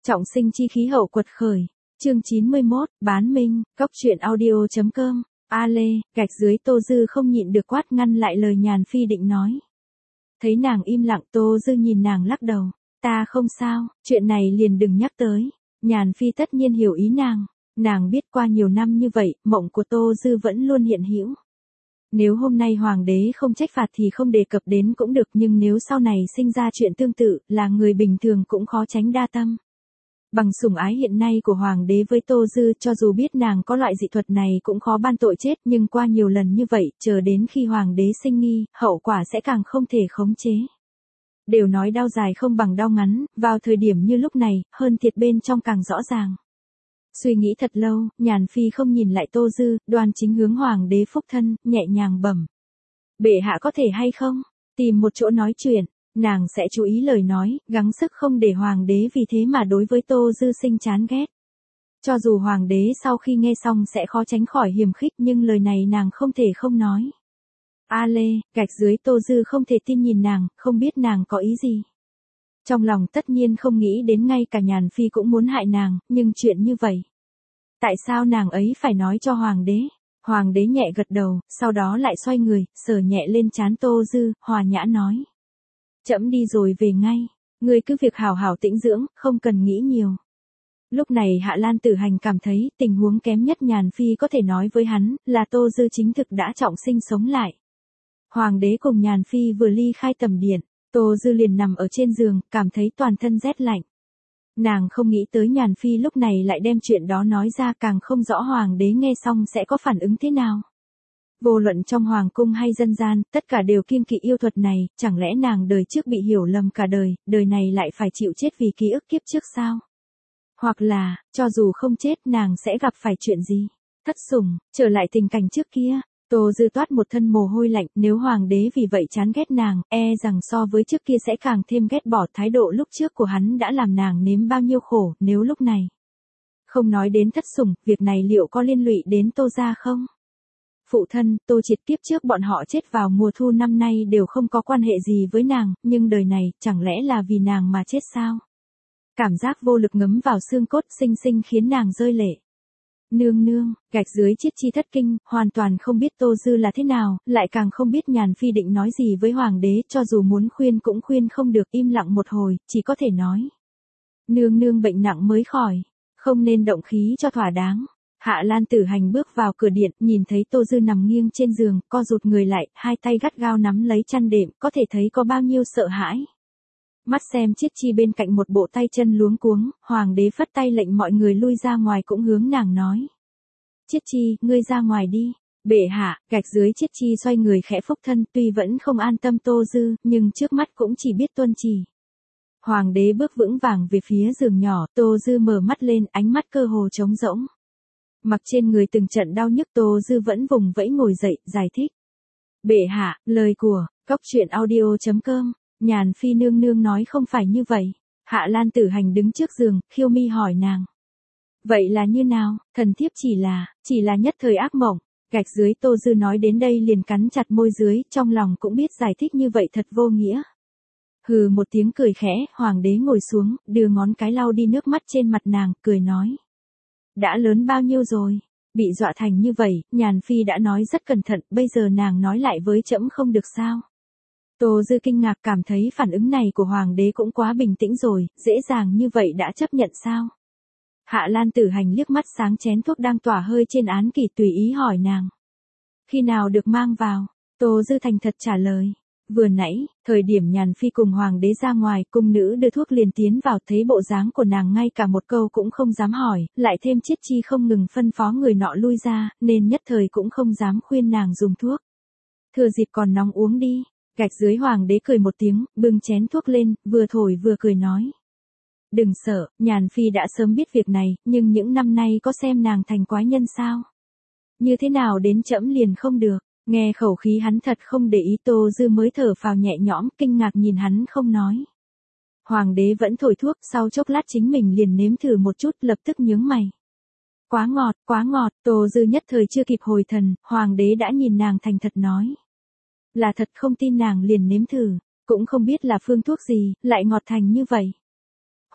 Trọng sinh chi khí hậu quật khởi. Chương 91, bán minh, cóc truyện audio.com. A Lê, gạch dưới Tô Dư không nhịn được quát ngăn lại lời Nhàn Phi định nói. Thấy nàng im lặng, Tô Dư nhìn nàng lắc đầu. Ta không sao, chuyện này liền đừng nhắc tới. Nhàn Phi tất nhiên hiểu ý nàng. Nàng biết qua nhiều năm như vậy, mộng của Tô Dư vẫn luôn hiện hữu. Nếu hôm nay hoàng đế không trách phạt thì không đề cập đến cũng được, nhưng nếu sau này sinh ra chuyện tương tự, là người bình thường cũng khó tránh đa tâm. Bằng sủng ái hiện nay của hoàng đế với Tô Dư, cho dù biết nàng có loại dị thuật này cũng khó ban tội chết, nhưng qua nhiều lần như vậy, chờ đến khi hoàng đế sinh nghi, hậu quả sẽ càng không thể khống chế. Đều nói đau dài không bằng đau ngắn, vào thời điểm như lúc này, hơn thiệt bên trong càng rõ ràng. Suy nghĩ thật lâu, Nhàn Phi không nhìn lại Tô Dư, đoan chính hướng hoàng đế phúc thân, nhẹ nhàng bẩm. Bệ hạ có thể hay không? Tìm một chỗ nói chuyện, nàng sẽ chú ý lời nói, gắng sức không để hoàng đế vì thế mà đối với Tô Dư sinh chán ghét. Cho dù hoàng đế sau khi nghe xong sẽ khó tránh khỏi hiềm khích, nhưng lời này nàng không thể không nói. A Lê, gạch dưới Tô Dư không thể tin nhìn nàng, không biết nàng có ý gì. Trong lòng tất nhiên không nghĩ đến ngay cả Nhàn Phi cũng muốn hại nàng, nhưng chuyện như vậy. Tại sao nàng ấy phải nói cho hoàng đế? Hoàng đế nhẹ gật đầu, sau đó lại xoay người, sờ nhẹ lên trán Tô Dư, hòa nhã nói. Trẫm đi rồi về ngay, ngươi cứ việc hảo hảo tĩnh dưỡng, không cần nghĩ nhiều. Lúc này Hạ Lan Tử Hành cảm thấy tình huống kém nhất Nhàn Phi có thể nói với hắn là Tô Dư chính thực đã trọng sinh sống lại. Hoàng đế cùng Nhàn Phi vừa ly khai tầm điện, Tô Dư liền nằm ở trên giường, cảm thấy toàn thân rét lạnh. Nàng không nghĩ tới Nhàn Phi lúc này lại đem chuyện đó nói ra, càng không rõ hoàng đế nghe xong sẽ có phản ứng thế nào. Vô luận trong hoàng cung hay dân gian, tất cả đều kiêng kỵ yêu thuật này, chẳng lẽ nàng đời trước bị hiểu lầm cả đời, đời này lại phải chịu chết vì ký ức kiếp trước sao? Hoặc là, cho dù không chết nàng sẽ gặp phải chuyện gì? Thất sủng, trở lại tình cảnh trước kia. Tô Dư toát một thân mồ hôi lạnh, nếu hoàng đế vì vậy chán ghét nàng, rằng so với trước kia sẽ càng thêm ghét bỏ. Thái độ lúc trước của hắn đã làm nàng nếm bao nhiêu khổ, nếu lúc này. Không nói đến thất sủng, việc này liệu có liên lụy đến Tô gia không? Phụ thân, Tô Triệt kiếp trước bọn họ chết vào mùa thu năm nay đều không có quan hệ gì với nàng, nhưng đời này, chẳng lẽ là vì nàng mà chết sao? Cảm giác vô lực ngấm vào xương cốt sinh sinh khiến nàng rơi lệ. Nương nương, gạch dưới Chiết Chi thất kinh, hoàn toàn không biết Tô Dư là thế nào, lại càng không biết Nhàn Phi định nói gì với hoàng đế, cho dù muốn khuyên cũng khuyên không được, im lặng một hồi, chỉ có thể nói. Nương nương bệnh nặng mới khỏi, không nên động khí cho thỏa đáng. Hạ Lan Tử Hành bước vào cửa điện, nhìn thấy Tô Dư nằm nghiêng trên giường, co rụt người lại, hai tay gắt gao nắm lấy chăn đệm, có thể thấy có bao nhiêu sợ hãi. Mắt xem Chiết Chi bên cạnh một bộ tay chân luống cuống, hoàng đế phất tay lệnh mọi người lui ra ngoài, cũng hướng nàng nói. Chiết Chi, ngươi ra ngoài đi. Bệ hạ, gạch dưới Chiết Chi xoay người khẽ phúc thân, tuy vẫn không an tâm Tô Dư, nhưng trước mắt cũng chỉ biết tuân chỉ. Hoàng đế bước vững vàng về phía giường nhỏ, Tô Dư mở mắt lên, ánh mắt cơ hồ trống rỗng. Mặc trên người từng trận đau nhức, Tô Dư vẫn vùng vẫy ngồi dậy, giải thích. Bệ hạ, lời của, cóc truyện audio.com. Nhàn Phi nương nương nói không phải như vậy. Hạ Lan Tử Hành đứng trước giường, khiêu mi hỏi nàng. Vậy là như nào? Thần thiếp chỉ là nhất thời ác mộng. Gạch dưới Tô Dư nói đến đây liền cắn chặt môi dưới, trong lòng cũng biết giải thích như vậy thật vô nghĩa. Hừ một tiếng cười khẽ, hoàng đế ngồi xuống, đưa ngón cái lau đi nước mắt trên mặt nàng, cười nói. Đã lớn bao nhiêu rồi? Bị dọa thành như vậy, Nhàn Phi đã nói rất cẩn thận, bây giờ nàng nói lại với trẫm không được sao? Tô Dư kinh ngạc, cảm thấy phản ứng này của hoàng đế cũng quá bình tĩnh rồi, dễ dàng như vậy đã chấp nhận sao? Hạ Lan Tử Hành liếc mắt sáng chén thuốc đang tỏa hơi trên án kỷ, tùy ý hỏi nàng. Khi nào được mang vào? Tô Dư thành thật trả lời. Vừa nãy, thời điểm Nhàn Phi cùng hoàng đế ra ngoài, cung nữ đưa thuốc liền tiến vào, thấy bộ dáng của nàng ngay cả một câu cũng không dám hỏi, lại thêm Chiết Chi không ngừng phân phó người nọ lui ra, nên nhất thời cũng không dám khuyên nàng dùng thuốc. Thừa dịp còn nóng uống đi. Gạch dưới hoàng đế cười một tiếng, bưng chén thuốc lên, vừa thổi vừa cười nói. Đừng sợ, Nhàn Phi đã sớm biết việc này, nhưng những năm nay có xem nàng thành quái nhân sao? Như thế nào đến trẫm liền không được? Nghe khẩu khí hắn thật không để ý, Tô Dư mới thở phào nhẹ nhõm, kinh ngạc nhìn hắn không nói. Hoàng đế vẫn thổi thuốc, sau chốc lát chính mình liền nếm thử một chút, lập tức nhướng mày. Quá ngọt, Tô Dư nhất thời chưa kịp hồi thần, hoàng đế đã nhìn nàng thành thật nói. Là thật không tin nàng liền nếm thử, cũng không biết là phương thuốc gì, lại ngọt thành như vậy.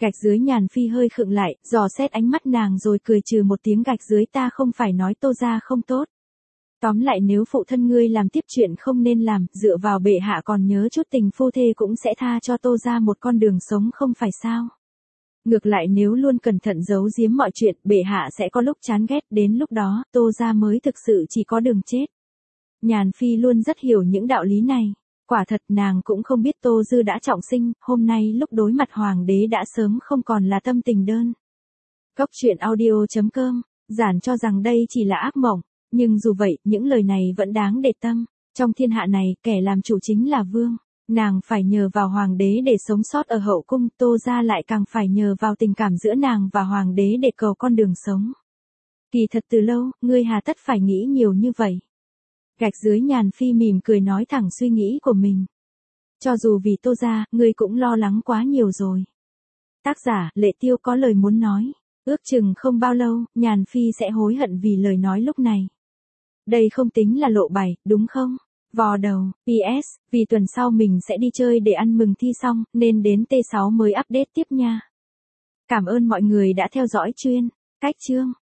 Gạch dưới Nhàn Phi hơi khựng lại, dò xét ánh mắt nàng rồi cười trừ một tiếng. Gạch dưới, ta không phải nói Tô gia không tốt. Tóm lại nếu phụ thân ngươi làm tiếp chuyện không nên làm, dựa vào bệ hạ còn nhớ chút tình phu thê cũng sẽ tha cho Tô gia một con đường sống không phải sao. Ngược lại nếu luôn cẩn thận giấu giếm mọi chuyện, bệ hạ sẽ có lúc chán ghét, đến lúc đó, Tô gia mới thực sự chỉ có đường chết. Nhàn Phi luôn rất hiểu những đạo lý này. Quả thật nàng cũng không biết Tô Dư đã trọng sinh, hôm nay lúc đối mặt hoàng đế đã sớm không còn là tâm tình đơn. Cốc truyện audio.com, giản cho rằng đây chỉ là ác mộng, nhưng dù vậy, những lời này vẫn đáng để tâm. Trong thiên hạ này, kẻ làm chủ chính là vương. Nàng phải nhờ vào hoàng đế để sống sót ở hậu cung, Tô gia lại càng phải nhờ vào tình cảm giữa nàng và hoàng đế để cầu con đường sống. Kỳ thật từ lâu, ngươi hà tất phải nghĩ nhiều như vậy. Gạch dưới Nhàn Phi mỉm cười nói thẳng suy nghĩ của mình. Cho dù vì Tô gia, ngươi cũng lo lắng quá nhiều rồi. Tác giả, Lệ Tiêu có lời muốn nói. Ước chừng không bao lâu, Nhàn Phi sẽ hối hận vì lời nói lúc này. Đây không tính là lộ bài, đúng không? Vò đầu, PS, vì tuần sau mình sẽ đi chơi để ăn mừng thi xong, nên đến T6 mới update tiếp nha. Cảm ơn mọi người đã theo dõi chuyên. Cách chương.